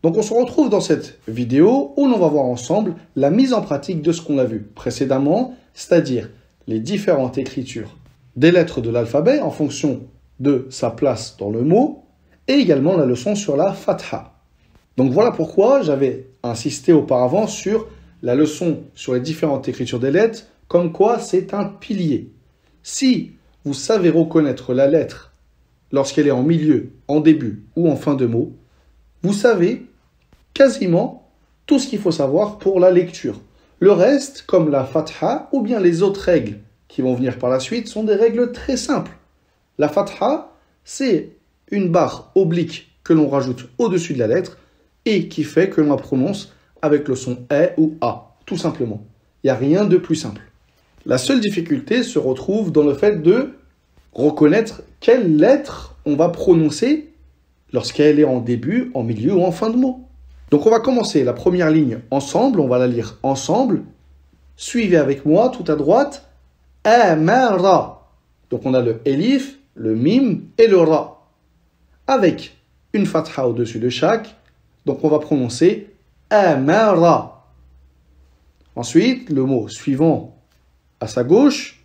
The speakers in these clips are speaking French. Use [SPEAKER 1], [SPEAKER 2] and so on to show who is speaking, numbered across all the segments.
[SPEAKER 1] Donc on se retrouve dans cette vidéo où l'on va voir ensemble la mise en pratique de ce qu'on a vu précédemment, c'est-à-dire les différentes écritures des lettres de l'alphabet en fonction de sa place dans le mot, et également la leçon sur la fatha. Donc voilà pourquoi j'avais insisté auparavant sur la leçon sur les différentes écritures des lettres, comme quoi c'est un pilier. Si vous savez reconnaître la lettre lorsqu'elle est en milieu, en début ou en fin de mot, vous savez quasiment tout ce qu'il faut savoir pour la lecture. Le reste, comme la fatha ou bien les autres règles qui vont venir par la suite, sont des règles très simples. La fatha, c'est une barre oblique que l'on rajoute au-dessus de la lettre et qui fait que l'on la prononce avec le son E ou A, tout simplement. Il n'y a rien de plus simple. La seule difficulté se retrouve dans le fait de reconnaître quelle lettre on va prononcer lorsqu'elle est en début, en milieu ou en fin de mot. Donc on va commencer la première ligne ensemble, on va la lire ensemble. Suivez avec moi tout à droite. Amara. Donc on a le elif, le mim et le ra. Avec une fatha au-dessus de chaque. Donc on va prononcer amara. Ensuite, le mot suivant à sa gauche.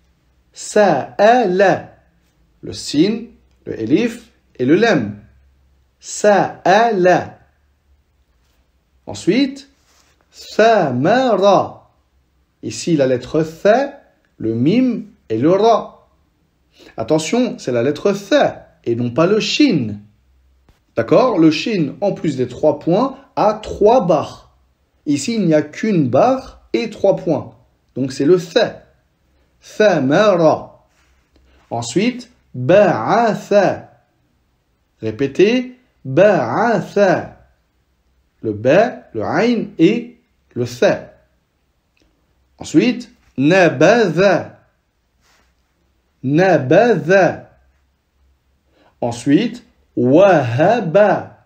[SPEAKER 1] Sa'ala. Le sin, le elif et le lam. Sa'ala. Ensuite, Samara. Ici, la lettre Tha, le mim et le ra. Attention, c'est la lettre Tha et non pas le Shin. D'accord? Le Shin, en plus des 3 points, a 3 barres. Ici, il n'y a qu'une barre et 3 points. Donc, c'est le Tha. Thamara. Ensuite, Ba'atha. Répétez, Ba'atha. Le ba, le ayn et le tha. Ensuite, nabadha. Nabadha. Ensuite, wahaba.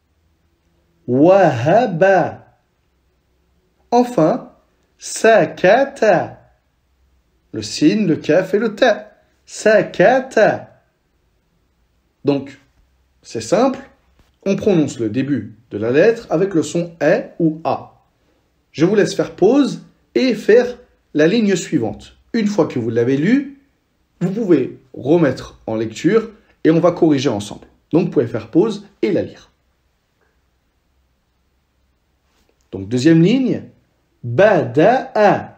[SPEAKER 1] Wahaba. Enfin, sakata. Le sin, le kaf et le ta. Sakata. Donc, c'est simple. On prononce le début de la lettre avec le son E ou A. Je vous laisse faire pause et faire la ligne suivante. Une fois que vous l'avez lu, vous pouvez remettre en lecture et on va corriger ensemble. Donc vous pouvez faire pause et la lire. Donc deuxième ligne. Bada'a.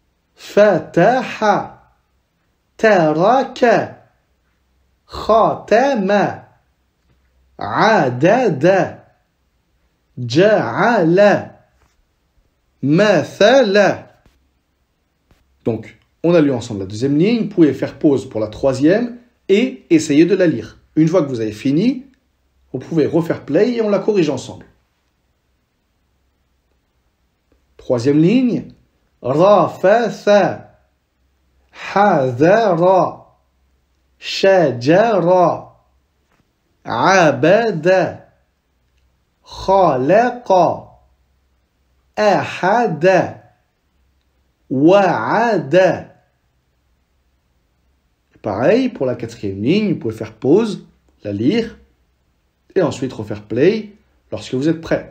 [SPEAKER 1] Fataha. Taraka. Khatama. Adada. Ja'ala. Mathala. Donc, on a lu ensemble la deuxième ligne. Vous pouvez faire pause pour la troisième et essayer de la lire. Une fois que vous avez fini, vous pouvez refaire play et on la corrige ensemble. Troisième ligne. Rafatha. Hadara. Shajara. Abada. Khalaqa. Ahada. Wa'ada. Pareil, pour la quatrième ligne, vous pouvez faire pause, la lire, et ensuite refaire play lorsque vous êtes prêt.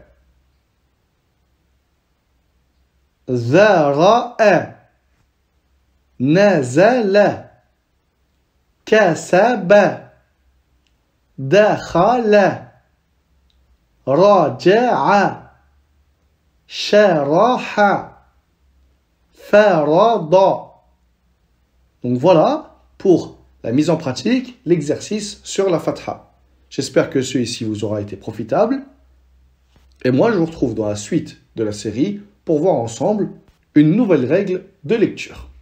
[SPEAKER 1] Zara'a. Nazala. Kasaba. Dakhala. Raja'a. Sharaha. Farada. Donc voilà pour la mise en pratique, l'exercice sur la fatha. J'espère que celui-ci vous aura été profitable. Et moi, je vous retrouve dans la suite de la série pour voir ensemble une nouvelle règle de lecture.